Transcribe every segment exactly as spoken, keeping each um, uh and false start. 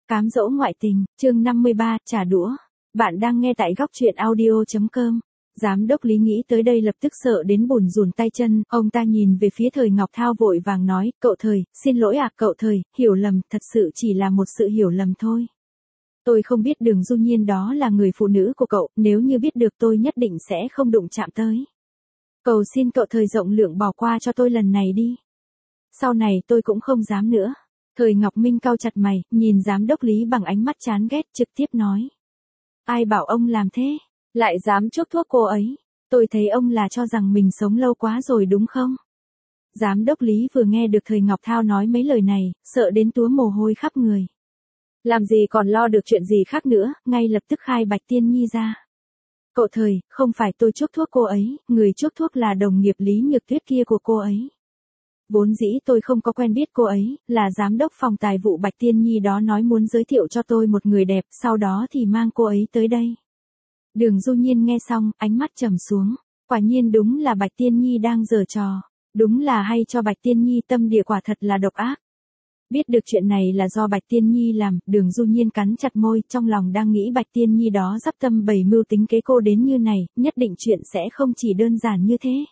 Cám dỗ ngoại tình, chương năm mươi ba, trả đũa. Bạn đang nghe tại góc truyện audio chấm com. Giám đốc Lý nghĩ tới đây lập tức sợ đến bùn rùn tay chân, ông ta nhìn về phía Thời Ngọc Thao vội vàng nói, cậu Thời, xin lỗi ạ cậu Thời, hiểu lầm, thật sự chỉ là một sự hiểu lầm thôi. Tôi không biết Đường Du Nhiên đó là người phụ nữ của cậu, nếu như biết được tôi nhất định sẽ không đụng chạm tới. Cầu xin cậu Thời rộng lượng bỏ qua cho tôi lần này đi. Sau này tôi cũng không dám nữa. Thời Ngọc Minh cau chặt mày, nhìn giám đốc Lý bằng ánh mắt chán ghét, trực tiếp nói. Ai bảo ông làm thế, lại dám chuốc thuốc cô ấy, tôi thấy ông là cho rằng mình sống lâu quá rồi đúng không? Giám đốc Lý vừa nghe được Thời Ngọc Thao nói mấy lời này, sợ đến túa mồ hôi khắp người. Làm gì còn lo được chuyện gì khác nữa, ngay lập tức khai Bạch Tiên Nhi ra. Cậu Thời, không phải tôi chuốc thuốc cô ấy, người chuốc thuốc là đồng nghiệp Lý Nhược Tuyết kia của cô ấy. Vốn dĩ tôi không có quen biết cô ấy, là giám đốc phòng tài vụ Bạch Tiên Nhi đó nói muốn giới thiệu cho tôi một người đẹp, sau đó thì mang cô ấy tới đây. Đường Du Nhiên nghe xong, ánh mắt trầm xuống, quả nhiên đúng là Bạch Tiên Nhi đang giở trò, đúng là hay cho Bạch Tiên Nhi tâm địa quả thật là độc ác. Biết được chuyện này là do Bạch Tiên Nhi làm, Đường Du Nhiên cắn chặt môi, trong lòng đang nghĩ Bạch Tiên Nhi đó dắp tâm bày mưu tính kế cô đến như này, nhất định chuyện sẽ không chỉ đơn giản như thế.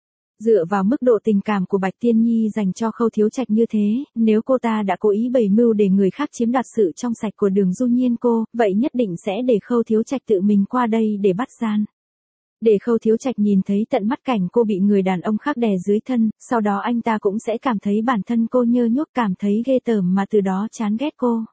Dựa vào mức độ tình cảm của Bạch Tiên Nhi dành cho Khâu Thiếu Trạch như thế, nếu cô ta đã cố ý bày mưu để người khác chiếm đoạt sự trong sạch của Đường Du Nhiên cô, vậy nhất định sẽ để Khâu Thiếu Trạch tự mình qua đây để bắt gian. Để Khâu Thiếu Trạch nhìn thấy tận mắt cảnh cô bị người đàn ông khác đè dưới thân, sau đó anh ta cũng sẽ cảm thấy bản thân cô nhơ nhuốc, cảm thấy ghê tởm mà từ đó chán ghét cô.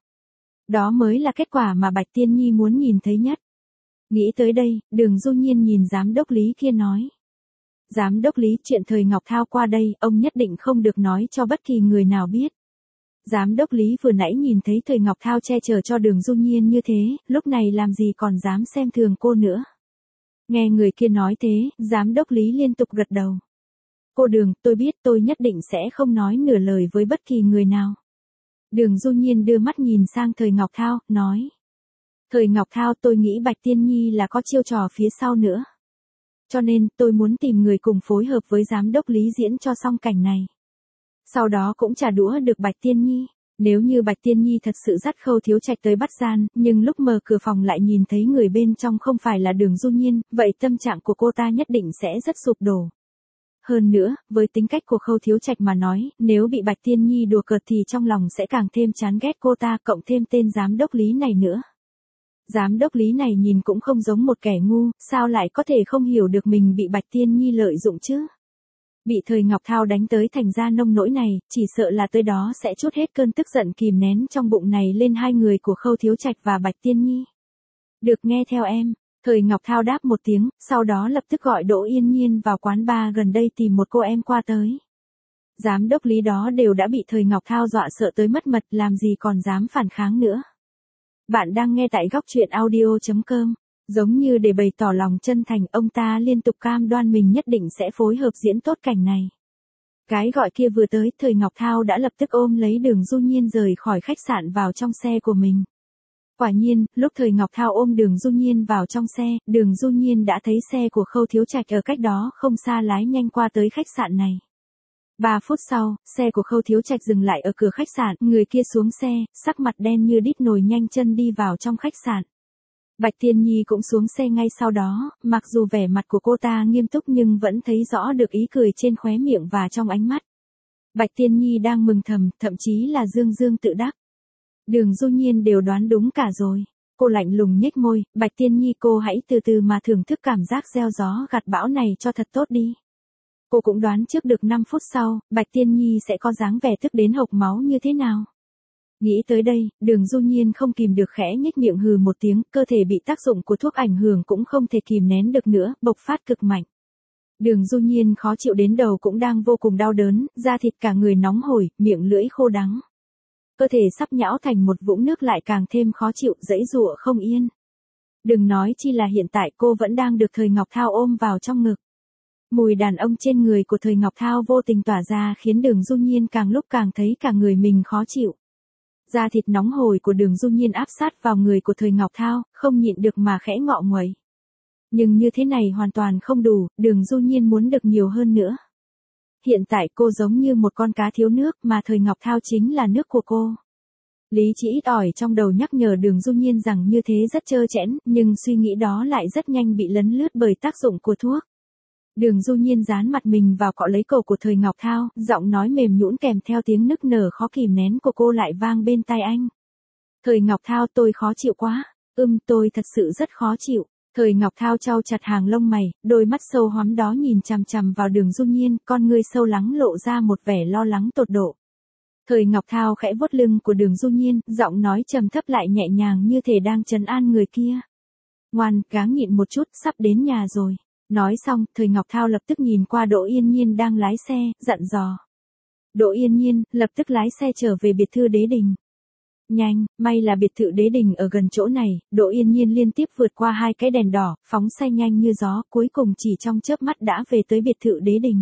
Đó mới là kết quả mà Bạch Tiên Nhi muốn nhìn thấy nhất. Nghĩ tới đây, Đường Du Nhiên nhìn giám đốc Lý kia nói. Giám đốc Lý, chuyện Thời Ngọc Thao qua đây, ông nhất định không được nói cho bất kỳ người nào biết. Giám đốc Lý vừa nãy nhìn thấy Thời Ngọc Thao che chở cho Đường Du Nhiên như thế, lúc này làm gì còn dám xem thường cô nữa. Nghe người kia nói thế, giám đốc Lý liên tục gật đầu. Cô Đường, tôi biết tôi nhất định sẽ không nói nửa lời với bất kỳ người nào. Đường Du Nhiên đưa mắt nhìn sang Thời Ngọc Thao, nói. Thời Ngọc Thao, tôi nghĩ Bạch Tiên Nhi là có chiêu trò phía sau nữa. Cho nên, tôi muốn tìm người cùng phối hợp với giám đốc Lý diễn cho xong cảnh này. Sau đó cũng trả đũa được Bạch Tiên Nhi. Nếu như Bạch Tiên Nhi thật sự dắt Khâu Thiếu Trạch tới bắt gian, nhưng lúc mở cửa phòng lại nhìn thấy người bên trong không phải là Đường Du Nhiên, vậy tâm trạng của cô ta nhất định sẽ rất sụp đổ. Hơn nữa, với tính cách của Khâu Thiếu Trạch mà nói, nếu bị Bạch Tiên Nhi đùa cợt thì trong lòng sẽ càng thêm chán ghét cô ta, cộng thêm tên giám đốc Lý này nữa. Giám đốc Lý này nhìn cũng không giống một kẻ ngu, sao lại có thể không hiểu được mình bị Bạch Tiên Nhi lợi dụng chứ? Bị Thời Ngọc Thao đánh tới thành ra nông nỗi này, chỉ sợ là tới đó sẽ trút hết cơn tức giận kìm nén trong bụng này lên hai người của Khâu Thiếu Trạch và Bạch Tiên Nhi. Được, nghe theo em. Thời Ngọc Thao đáp một tiếng, sau đó lập tức gọi Đỗ Yên Nhiên vào quán bar gần đây tìm một cô em qua tới. Giám đốc Lý đó đều đã bị Thời Ngọc Thao dọa sợ tới mất mật, làm gì còn dám phản kháng nữa. Bạn đang nghe tại góc truyện audio chấm com. Giống như để bày tỏ lòng chân thành, ông ta liên tục cam đoan mình nhất định sẽ phối hợp diễn tốt cảnh này. Cái gọi kia vừa tới, Thời Ngọc Thao đã lập tức ôm lấy Đường Du Nhiên rời khỏi khách sạn vào trong xe của mình. Quả nhiên, lúc Thời Ngọc Thao ôm Đường Du Nhiên vào trong xe, Đường Du Nhiên đã thấy xe của Khâu Thiếu Trạch ở cách đó không xa lái nhanh qua tới khách sạn này. Ba phút sau, xe của Khâu Thiếu Trạch dừng lại ở cửa khách sạn, người kia xuống xe, sắc mặt đen như đít nồi nhanh chân đi vào trong khách sạn. Bạch Tiên Nhi cũng xuống xe ngay sau đó, mặc dù vẻ mặt của cô ta nghiêm túc nhưng vẫn thấy rõ được ý cười trên khóe miệng và trong ánh mắt. Bạch Tiên Nhi đang mừng thầm, thậm chí là dương dương tự đắc. Đường Du Nhiên đều đoán đúng cả rồi. Cô lạnh lùng nhếch môi, Bạch Tiên Nhi cô hãy từ từ mà thưởng thức cảm giác gieo gió gặt bão này cho thật tốt đi. Cô cũng đoán trước được năm phút sau, Bạch Tiên Nhi sẽ có dáng vẻ tức đến hộc máu như thế nào. Nghĩ tới đây, Đường Du Nhiên không kìm được khẽ nhếch miệng hừ một tiếng, cơ thể bị tác dụng của thuốc ảnh hưởng cũng không thể kìm nén được nữa, bộc phát cực mạnh. Đường Du Nhiên khó chịu đến đầu cũng đang vô cùng đau đớn, da thịt cả người nóng hổi, miệng lưỡi khô đắng. Cơ thể sắp nhão thành một vũng nước lại càng thêm khó chịu, giãy giụa không yên. Đừng nói chi là hiện tại cô vẫn đang được Thời Ngọc Thao ôm vào trong ngực. Mùi đàn ông trên người của Thời Ngọc Thao vô tình tỏa ra khiến Đường Du Nhiên càng lúc càng thấy cả người mình khó chịu. Da thịt nóng hổi của Đường Du Nhiên áp sát vào người của Thời Ngọc Thao, không nhịn được mà khẽ ngọ nguậy. Nhưng như thế này hoàn toàn không đủ, Đường Du Nhiên muốn được nhiều hơn nữa. Hiện tại cô giống như một con cá thiếu nước mà Thời Ngọc Thao chính là nước của cô. Lý trí ít ỏi trong đầu nhắc nhở Đường Du Nhiên rằng như thế rất trơ trẽn, nhưng suy nghĩ đó lại rất nhanh bị lấn lướt bởi tác dụng của thuốc. Đường Du Nhiên dán mặt mình vào cọ lấy cổ của Thời Ngọc Thao, giọng nói mềm nhũn kèm theo tiếng nức nở khó kìm nén của cô lại vang bên tai anh. Thời Ngọc Thao, tôi khó chịu quá. Ưm, tôi thật sự rất khó chịu. Thời Ngọc Thao chau chặt hàng lông mày, đôi mắt sâu hoắm đó nhìn chằm chằm vào Đường Du Nhiên, con ngươi sâu lắng lộ ra một vẻ lo lắng tột độ. Thời Ngọc Thao khẽ vuốt lưng của Đường Du Nhiên, giọng nói trầm thấp lại nhẹ nhàng như thể đang trấn an người kia. Ngoan, gắng nhịn một chút, sắp đến nhà rồi. Nói xong, Thời Ngọc Thao lập tức nhìn qua Đỗ Yên Nhiên đang lái xe, dặn dò. Đỗ Yên Nhiên, lập tức lái xe trở về biệt thự Đế Đình. Nhanh, may là biệt thự Đế Đình ở gần chỗ này, Đỗ Yên Nhiên liên tiếp vượt qua hai cái đèn đỏ, phóng xe nhanh như gió, cuối cùng chỉ trong chớp mắt đã về tới biệt thự Đế Đình.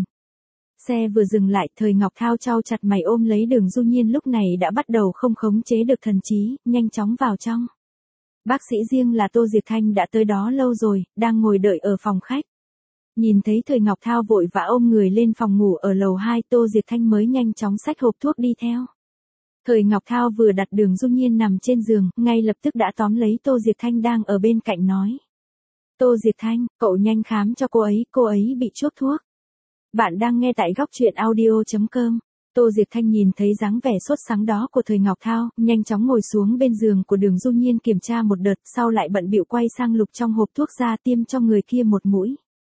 Xe vừa dừng lại, Thời Ngọc Thao chau chặt mày ôm lấy Đường Du Nhiên lúc này đã bắt đầu không khống chế được thần trí, nhanh chóng vào trong. Bác sĩ riêng là Tô Diệt Thanh đã tới đó lâu rồi, đang ngồi đợi ở phòng khách. Nhìn thấy Thời Ngọc Thao vội vã ôm người lên phòng ngủ ở lầu hai, Tô Diệt Thanh mới nhanh chóng xách hộp thuốc đi theo. Thời Ngọc Thao vừa đặt Đường Du Nhiên nằm trên giường, ngay lập tức đã tóm lấy Tô Diệt Thanh đang ở bên cạnh nói. Tô Diệt Thanh, cậu nhanh khám cho cô ấy, cô ấy bị chuốc thuốc. Bạn đang nghe tại góc truyện audio chấm com. Tô Diệt Thanh nhìn thấy dáng vẻ sốt sắng đó của Thời Ngọc Thao, nhanh chóng ngồi xuống bên giường của Đường Du Nhiên kiểm tra một đợt, sau lại bận bịu quay sang lục trong hộp thuốc ra tiêm cho người kia một mũi.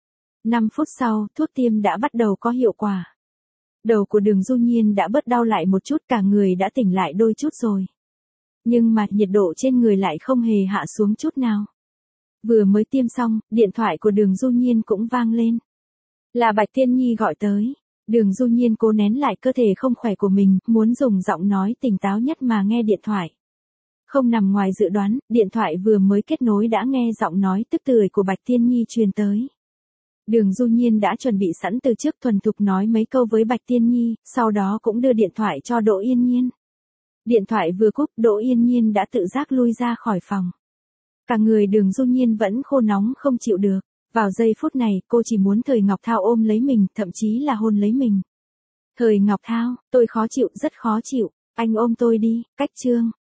năm phút sau, thuốc tiêm đã bắt đầu có hiệu quả. Đầu của Đường Du Nhiên đã bớt đau lại một chút, cả người đã tỉnh lại đôi chút rồi. Nhưng mà nhiệt độ trên người lại không hề hạ xuống chút nào. Vừa mới tiêm xong, điện thoại của Đường Du Nhiên cũng vang lên. Là Bạch Tiên Nhi gọi tới. Đường Du Nhiên cố nén lại cơ thể không khỏe của mình, muốn dùng giọng nói tỉnh táo nhất mà nghe điện thoại. Không nằm ngoài dự đoán, điện thoại vừa mới kết nối đã nghe giọng nói tức tưởi của Bạch Tiên Nhi truyền tới. Đường Du Nhiên đã chuẩn bị sẵn từ trước, thuần thục nói mấy câu với Bạch Tiên Nhi, sau đó cũng đưa điện thoại cho Đỗ Yên Nhiên. Điện thoại vừa cúp, Đỗ Yên Nhiên đã tự giác lui ra khỏi phòng. Cả người Đường Du Nhiên vẫn khô nóng không chịu được. Vào giây phút này, cô chỉ muốn Thời Ngọc Thao ôm lấy mình, thậm chí là hôn lấy mình. Thời Ngọc Thao, tôi khó chịu, rất khó chịu, anh ôm tôi đi, cách chương.